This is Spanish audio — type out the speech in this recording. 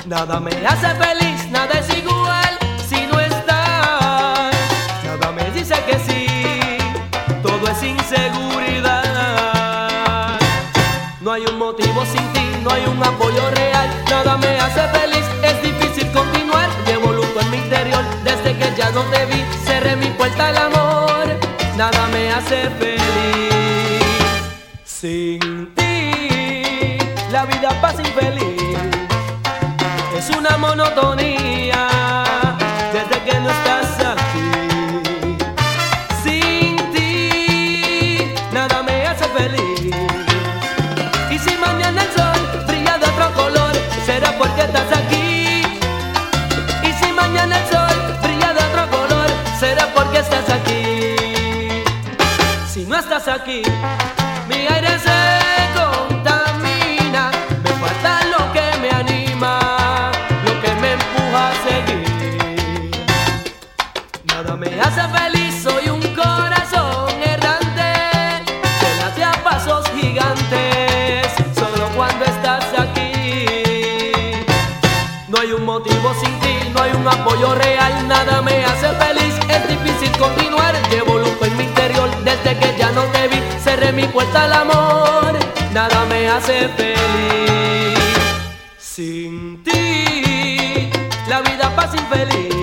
Nada me hace feliz, nada es igual si no estás. Nada me dice que sí, todo es inseguridad. No hay un motivo sin ti, no hay un apoyo real. Nada me hace feliz, es difícil continuar. Llevo luto en mi interior, desde que ya no te vi. Cerré mi puerta al amor, nada me hace feliz. Sin ti, la vida pasa infeliz. Es una monotonía desde que no estás aquí. Sin ti, nada me hace feliz. Y si mañana el sol brilla de otro color, será porque estás aquí. Y si mañana el sol brilla de otro color, será porque estás aquí. Si no estás aquí, mi aire se contamina. Me falta lo que me anima, lo que me empuja a seguir. Nada me hace feliz, soy un corazón errante que late a pasos gigantes solo cuando estás aquí. No hay un motivo sin ti, no hay un apoyo real. Nada me hace feliz, es difícil continuar. Llevo luto en mi interior, desde que ya no te vi. Cerré mi puerta al amor, nada me hace feliz. Sin ti, la vida pasa infeliz.